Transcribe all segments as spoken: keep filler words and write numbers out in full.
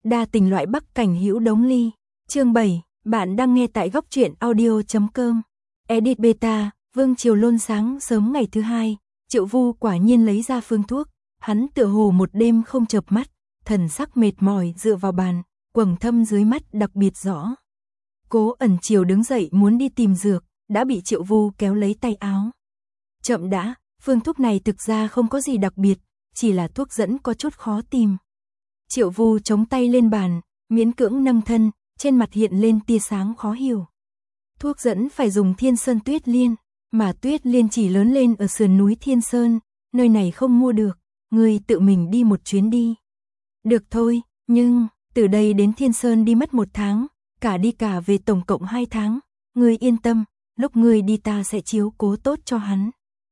Đa tình loại Bắc cảnh hữu đống ly. Chương bảy, bạn đang nghe tại góc truyện audio chấm com. Edit beta, Vương Triều Lôn sáng sớm ngày thứ hai, Triệu Vu quả nhiên lấy ra phương thuốc, hắn tựa hồ một đêm không chợp mắt, thần sắc mệt mỏi dựa vào bàn, quầng thâm dưới mắt đặc biệt rõ. Cố Ẩn Triều đứng dậy muốn đi tìm dược, đã bị Triệu Vu kéo lấy tay áo. Chậm đã, phương thuốc này thực ra không có gì đặc biệt, chỉ là thuốc dẫn có chút khó tìm. Triệu Vu chống tay lên bàn, miễn cưỡng nâng thân, trên mặt hiện lên tia sáng khó hiểu. Thuốc dẫn phải dùng Thiên Sơn Tuyết Liên, mà Tuyết Liên chỉ lớn lên ở sườn núi Thiên Sơn, nơi này không mua được, ngươi tự mình đi một chuyến đi. Được thôi, nhưng, từ đây đến Thiên Sơn đi mất một tháng, cả đi cả về tổng cộng hai tháng, ngươi yên tâm, lúc ngươi đi ta sẽ chiếu cố tốt cho hắn.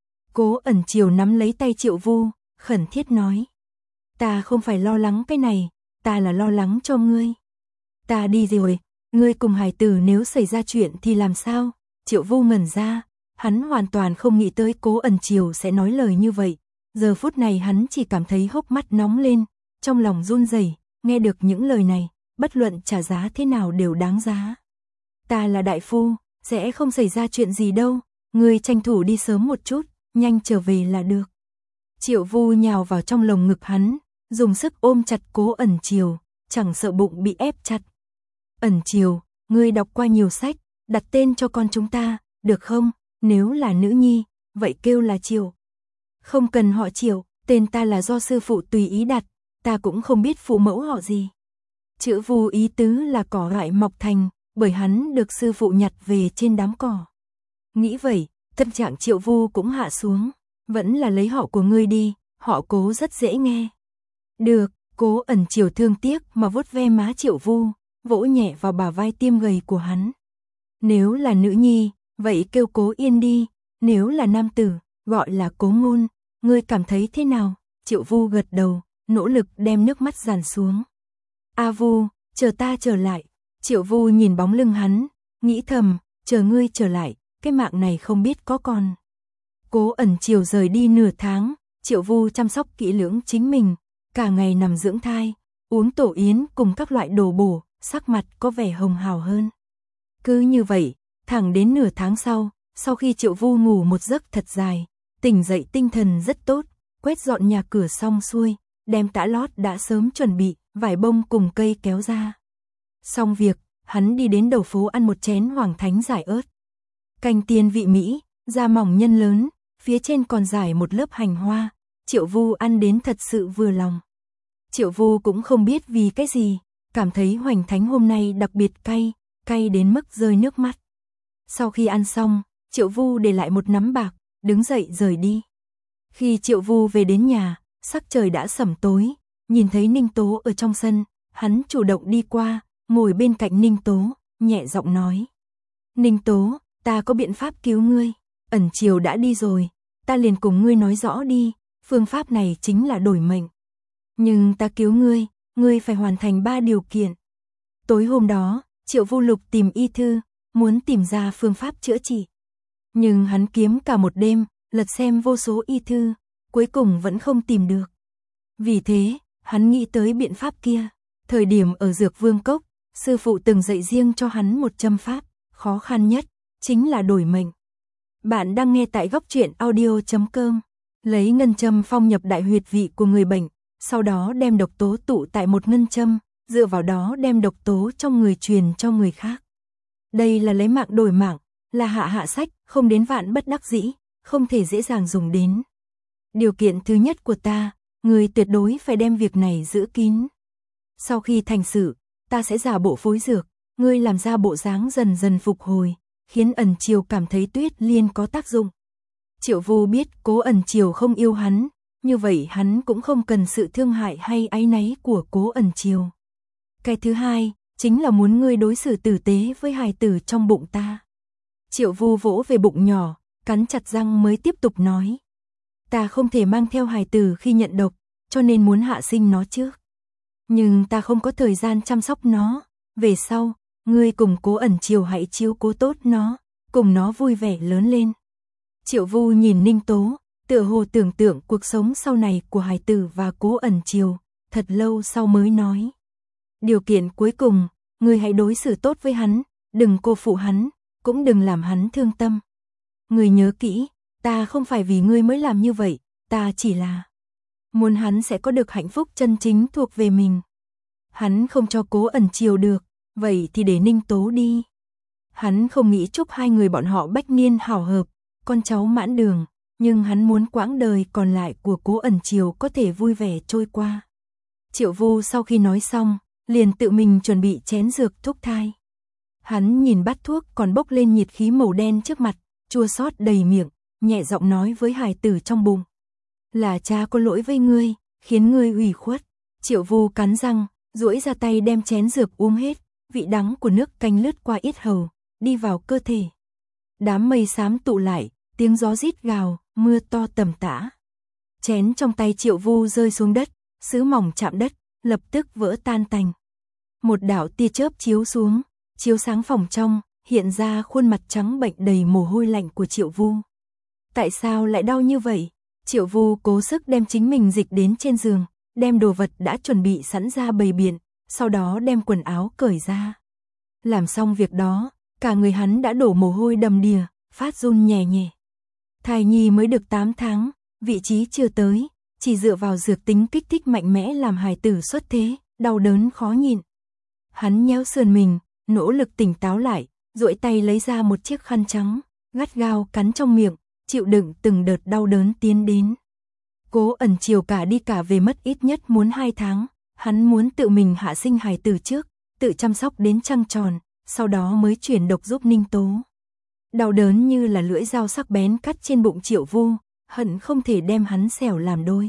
Cố Ẩn Triều nắm lấy tay Triệu Vu, khẩn thiết nói. Ta không phải lo lắng cái này, ta là lo lắng cho ngươi. Ta đi rồi, ngươi cùng hài tử nếu xảy ra chuyện thì làm sao? Triệu Vu ngẩn ra, hắn hoàn toàn không nghĩ tới Cố Ẩn Triều sẽ nói lời như vậy. Giờ phút này hắn chỉ cảm thấy hốc mắt nóng lên, trong lòng run rẩy, nghe được những lời này, bất luận trả giá thế nào đều đáng giá. Ta là đại phu, sẽ không xảy ra chuyện gì đâu, ngươi tranh thủ đi sớm một chút, nhanh trở về là được. Triệu Vu nhào vào trong lồng ngực hắn, dùng sức ôm chặt Cố Ẩn Triều, chẳng sợ bụng bị ép chặt. Ẩn Triều, ngươi đọc qua nhiều sách, đặt tên cho con chúng ta, được không? Nếu là nữ nhi, vậy kêu là Triều. Không cần họ Triều, tên ta là do sư phụ tùy ý đặt, ta cũng không biết phụ mẫu họ gì. Chữ Vu ý tứ là cỏ gại mọc thành, bởi hắn được sư phụ nhặt về trên đám cỏ. Nghĩ vậy, tâm trạng Triệu Vu cũng hạ xuống, vẫn là lấy họ của ngươi đi, họ Cố rất dễ nghe. Được, Cố Ẩn Triều thương tiếc mà vuốt ve má Triệu Vu, vỗ nhẹ vào bả vai tiêm gầy của hắn. Nếu là nữ nhi, vậy kêu Cố Yên đi, nếu là nam tử, gọi là Cố Ngôn, ngươi cảm thấy thế nào? Triệu Vu gật đầu, nỗ lực đem nước mắt dàn xuống. A Vu, chờ ta trở lại. Triệu Vu nhìn bóng lưng hắn, nghĩ thầm, chờ ngươi trở lại, cái mạng này không biết có còn. Cố Ẩn Triều rời đi nửa tháng, Triệu Vu chăm sóc kỹ lưỡng chính mình, cả ngày nằm dưỡng thai, uống tổ yến cùng các loại đồ bổ, sắc mặt có vẻ hồng hào hơn. Cứ như vậy, thẳng đến nửa tháng sau, sau khi Triệu Vu ngủ một giấc thật dài, tỉnh dậy tinh thần rất tốt, quét dọn nhà cửa xong xuôi, đem tã lót đã sớm chuẩn bị, vải bông cùng cây kéo ra. Xong việc, hắn đi đến đầu phố ăn một chén Hoàng Thánh giải ớt. Canh tiên vị mỹ, da mỏng nhân lớn, phía trên còn rải một lớp hành hoa, Triệu Vu ăn đến thật sự vừa lòng. Triệu Vu cũng không biết vì cái gì, cảm thấy Hoành Thánh hôm nay đặc biệt cay, cay đến mức rơi nước mắt. Sau khi ăn xong, Triệu Vu để lại một nắm bạc, đứng dậy rời đi. Khi Triệu Vu về đến nhà, sắc trời đã sẩm tối, nhìn thấy Ninh Tố ở trong sân, hắn chủ động đi qua, ngồi bên cạnh Ninh Tố, nhẹ giọng nói. Ninh Tố, ta có biện pháp cứu ngươi, Ẩn Triều đã đi rồi, ta liền cùng ngươi nói rõ đi, phương pháp này chính là đổi mệnh. Nhưng ta cứu ngươi, ngươi phải hoàn thành ba điều kiện. Tối hôm đó, Triệu Vu Lục tìm y thư, muốn tìm ra phương pháp chữa trị. Nhưng hắn kiếm cả một đêm, lật xem vô số y thư, cuối cùng vẫn không tìm được. Vì thế, hắn nghĩ tới biện pháp kia. Thời điểm ở Dược Vương Cốc, sư phụ từng dạy riêng cho hắn một châm pháp, khó khăn nhất, chính là đổi mệnh. Bạn đang nghe tại góc truyện audio chấm com. Lấy ngân châm phong nhập đại huyệt vị của người bệnh, sau đó đem độc tố tụ tại một ngân châm, dựa vào đó đem độc tố trong người truyền cho người khác. Đây là lấy mạng đổi mạng, là hạ hạ sách, không đến vạn bất đắc dĩ, không thể dễ dàng dùng đến. Điều kiện thứ nhất của ta, người tuyệt đối phải đem việc này giữ kín. Sau khi thành sự, ta sẽ giả bộ phối dược, ngươi làm ra bộ dáng dần dần phục hồi, khiến Ẩn Triều cảm thấy Tuyết Liên có tác dụng. Triệu Vu biết Cố Ẩn Triều không yêu hắn, như vậy hắn cũng không cần sự thương hại hay áy náy của Cố Ẩn Triều. Cái thứ hai, chính là muốn ngươi đối xử tử tế với hài tử trong bụng ta. Triệu Vu vỗ về bụng nhỏ, cắn chặt răng mới tiếp tục nói. Ta không thể mang theo hài tử khi nhận độc, cho nên muốn hạ sinh nó trước. Nhưng ta không có thời gian chăm sóc nó, về sau, ngươi cùng Cố Ẩn Triều hãy chiếu cố tốt nó, cùng nó vui vẻ lớn lên. Triệu Vu nhìn Ninh Tố, tựa hồ tưởng tượng cuộc sống sau này của hài tử và Cố Ẩn Triều, thật lâu sau mới nói. Điều kiện cuối cùng, ngươi hãy đối xử tốt với hắn, đừng cô phụ hắn, cũng đừng làm hắn thương tâm. Ngươi nhớ kỹ, ta không phải vì ngươi mới làm như vậy, ta chỉ là muốn hắn sẽ có được hạnh phúc chân chính thuộc về mình. Hắn không cho Cố Ẩn chiều được, vậy thì để Ninh Tố đi. Hắn không nghĩ chúc hai người bọn họ bách niên hảo hợp, con cháu mãn đường, nhưng hắn muốn quãng đời còn lại của Cố Ẩn chiều có thể vui vẻ trôi qua. Triệu Vu sau khi nói xong, liền tự mình chuẩn bị chén dược thúc thai. Hắn nhìn bát thuốc còn bốc lên nhiệt khí màu đen trước mặt, chua xót đầy miệng, nhẹ giọng nói với hài tử trong bụng. Là cha có lỗi với ngươi, khiến ngươi ủy khuất. Triệu Vu cắn răng, duỗi ra tay đem chén dược uống hết, vị đắng của nước canh lướt qua yết hầu, đi vào cơ thể. Đám mây xám tụ lại, tiếng gió rít gào, mưa to tầm tã. Chén trong tay Triệu Vu rơi xuống đất, sứ mỏng chạm đất, lập tức vỡ tan tành. Một đạo tia chớp chiếu xuống, chiếu sáng phòng trong, hiện ra khuôn mặt trắng bệnh đầy mồ hôi lạnh của Triệu Vu. Tại sao lại đau như vậy? Triệu Vu cố sức đem chính mình dịch đến trên giường, đem đồ vật đã chuẩn bị sẵn ra bày biện, sau đó đem quần áo cởi ra. Làm xong việc đó, cả người hắn đã đổ mồ hôi đầm đìa, phát run nhẹ nhẹ. Thai nhi mới được tám tháng, vị trí chưa tới, chỉ dựa vào dược tính kích thích mạnh mẽ làm hài tử xuất thế, đau đớn khó nhịn. Hắn nhéo sườn mình, nỗ lực tỉnh táo lại, duỗi tay lấy ra một chiếc khăn trắng, gắt gao cắn trong miệng, chịu đựng từng đợt đau đớn tiến đến. Cố Ẩn chiều cả đi cả về mất ít nhất muốn hai tháng, hắn muốn tự mình hạ sinh hài tử trước, tự chăm sóc đến trăng tròn, sau đó mới chuyển độc giúp Ninh Tố. Đau đớn như là lưỡi dao sắc bén cắt trên bụng Triệu Vu, hận không thể đem hắn xẻo làm đôi.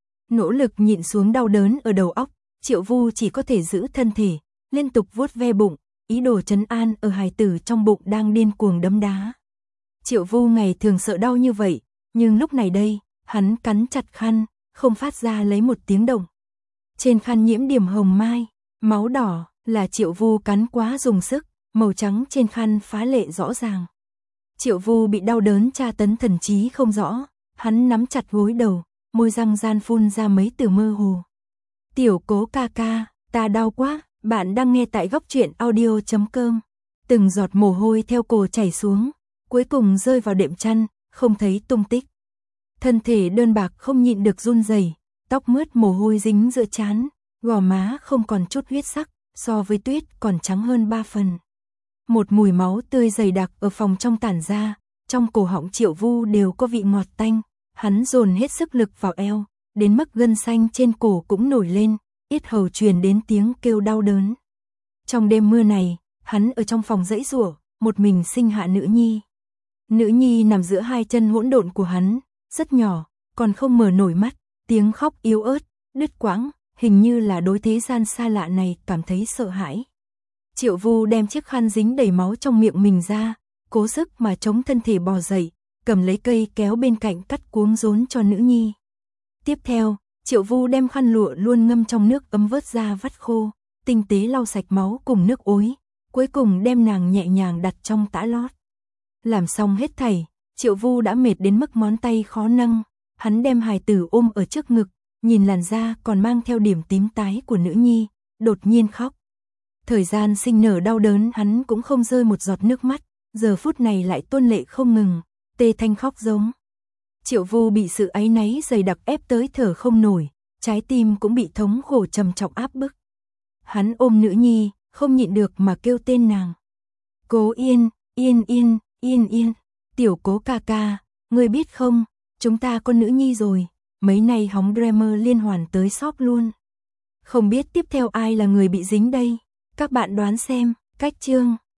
Nỗ lực nhịn xuống đau đớn ở đầu óc, Triệu Vu chỉ có thể giữ thân thể, liên tục vuốt ve bụng, ý đồ trấn an ở hài tử trong bụng đang điên cuồng đấm đá. Triệu Vu ngày thường sợ đau như vậy, nhưng lúc này đây, hắn cắn chặt khăn, không phát ra lấy một tiếng động. Trên khăn nhiễm điểm hồng mai, máu đỏ, là Triệu Vu cắn quá dùng sức, màu trắng trên khăn phá lệ rõ ràng. Triệu Vu bị đau đớn tra tấn thần trí không rõ, hắn nắm chặt gối đầu, môi răng gian phun ra mấy từ mơ hồ. Tiểu Cố ca ca, ta đau quá, bạn đang nghe tại góc truyện audio chấm com. Từng giọt mồ hôi theo cổ chảy xuống, cuối cùng rơi vào đệm chăn, không thấy tung tích. Thân thể đơn bạc không nhịn được run rẩy, tóc mướt mồ hôi dính giữa trán, gò má không còn chút huyết sắc, so với tuyết còn trắng hơn ba phần. Một mùi máu tươi dày đặc ở phòng trong tản ra, trong cổ họng Triệu Vu đều có vị ngọt tanh, hắn dồn hết sức lực vào eo, đến mức gân xanh trên cổ cũng nổi lên, yết hầu truyền đến tiếng kêu đau đớn. Trong đêm mưa này, hắn ở trong phòng giãy giụa, một mình sinh hạ nữ nhi. Nữ nhi nằm giữa hai chân hỗn độn của hắn, rất nhỏ, còn không mở nổi mắt, tiếng khóc yếu ớt, đứt quãng, hình như là đối thế gian xa lạ này cảm thấy sợ hãi. Triệu Vu đem chiếc khăn dính đầy máu trong miệng mình ra, cố sức mà chống thân thể bò dậy, cầm lấy cây kéo bên cạnh cắt cuống rốn cho nữ nhi. Tiếp theo, Triệu Vu đem khăn lụa luôn ngâm trong nước ấm vớt ra vắt khô, tinh tế lau sạch máu cùng nước ối, cuối cùng đem nàng nhẹ nhàng đặt trong tã lót. Làm xong hết thảy, Triệu Vu đã mệt đến mức ngón tay khó nâng, hắn đem hài tử ôm ở trước ngực, nhìn làn da còn mang theo điểm tím tái của nữ nhi, đột nhiên khóc. Thời gian sinh nở đau đớn hắn cũng không rơi một giọt nước mắt, giờ phút này lại tuôn lệ không ngừng, tê thanh khóc giống. Triệu Vu bị sự áy náy dày đặc ép tới thở không nổi, trái tim cũng bị thống khổ trầm trọng áp bức. Hắn ôm nữ nhi, không nhịn được mà kêu tên nàng. Cố Yên, Yên Yên, Yên Yên, tiểu Cố ca ca, ngươi biết không, chúng ta có nữ nhi rồi, mấy nay hóng Dreamer liên hoàn tới shop luôn. Không biết tiếp theo ai là người bị dính đây, các bạn đoán xem, cách chương.